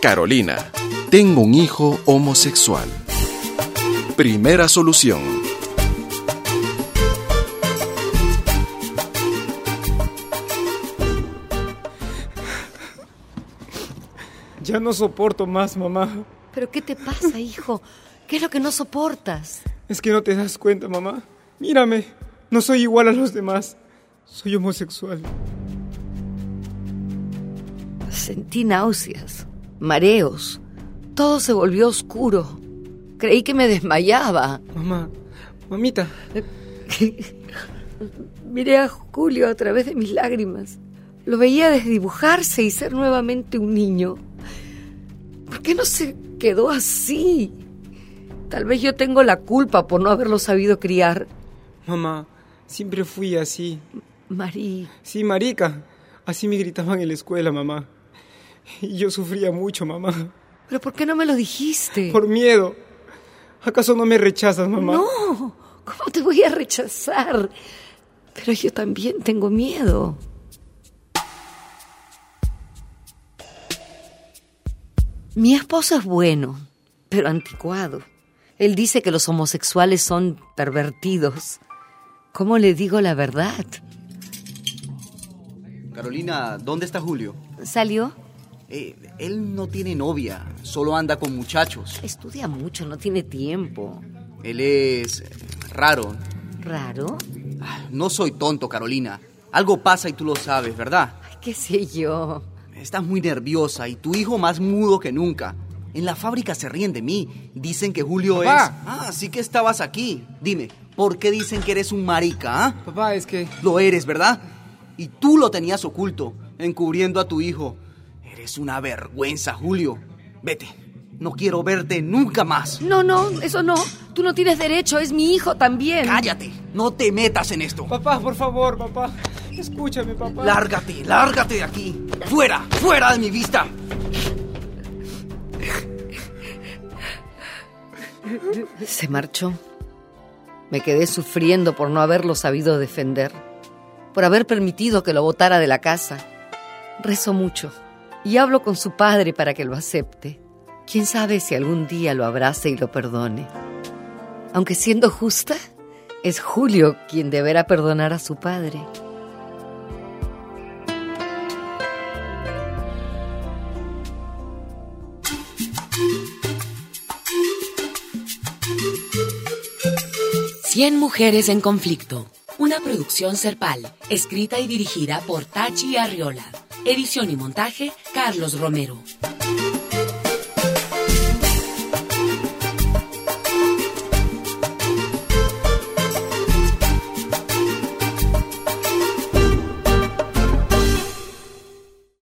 Carolina, tengo un hijo homosexual. Primera solución. Ya no soporto más, mamá. ¿Pero qué te pasa, hijo? ¿Qué es lo que no soportas? Es que no te das cuenta, mamá. Mírame, no soy igual a los demás. Soy homosexual. Sentí náuseas, mareos. Todo se volvió oscuro. Creí que me desmayaba. Mamita. Miré a Julio a través de mis lágrimas. Lo veía desdibujarse y ser nuevamente un niño. ¿Por qué no se quedó así? Tal vez yo tengo la culpa por no haberlo sabido criar. Mamá, siempre fui así. Marí. Sí, marica. Así me gritaban en la escuela, mamá. Y yo sufría mucho, mamá. ¿Pero por qué no me lo dijiste? Por miedo. ¿Acaso no me rechazas, mamá? No, ¿cómo te voy a rechazar? Pero yo también tengo miedo. Mi esposo es bueno, pero anticuado. Él dice que los homosexuales son pervertidos. ¿Cómo le digo la verdad? Carolina, ¿dónde está Julio? ¿Salió? Él no tiene novia, solo anda con muchachos. Estudia mucho, no tiene tiempo. Él es raro. ¿Raro? No soy tonto, Carolina. Algo pasa y tú lo sabes, ¿verdad? Ay, qué sé yo. Estás muy nerviosa y tu hijo más mudo que nunca. En la fábrica se ríen de mí. Dicen que Julio ¡Papá! sí que estabas aquí. Dime, ¿por qué dicen que eres un marica, ah? Papá, es que... Lo eres, ¿verdad? Y tú lo tenías oculto, encubriendo a tu hijo. Eres una vergüenza, Julio. Vete. No quiero verte nunca más. No, eso no. Tú no tienes derecho, es mi hijo también. Cállate. No te metas en esto. Papá, por favor, papá. Escúchame, papá. Lárgate de aquí. Fuera de mi vista. Se marchó. Me quedé sufriendo por no haberlo sabido defender, por haber permitido que lo botara de la casa. Rezo mucho y hablo con su padre para que lo acepte. Quién sabe si algún día lo abrace y lo perdone. Aunque siendo justa, es Julio quien deberá perdonar a su padre. Cien mujeres en conflicto. Una producción Serpal, escrita y dirigida por Tachi Arriola. Edición y montaje, Carlos Romero.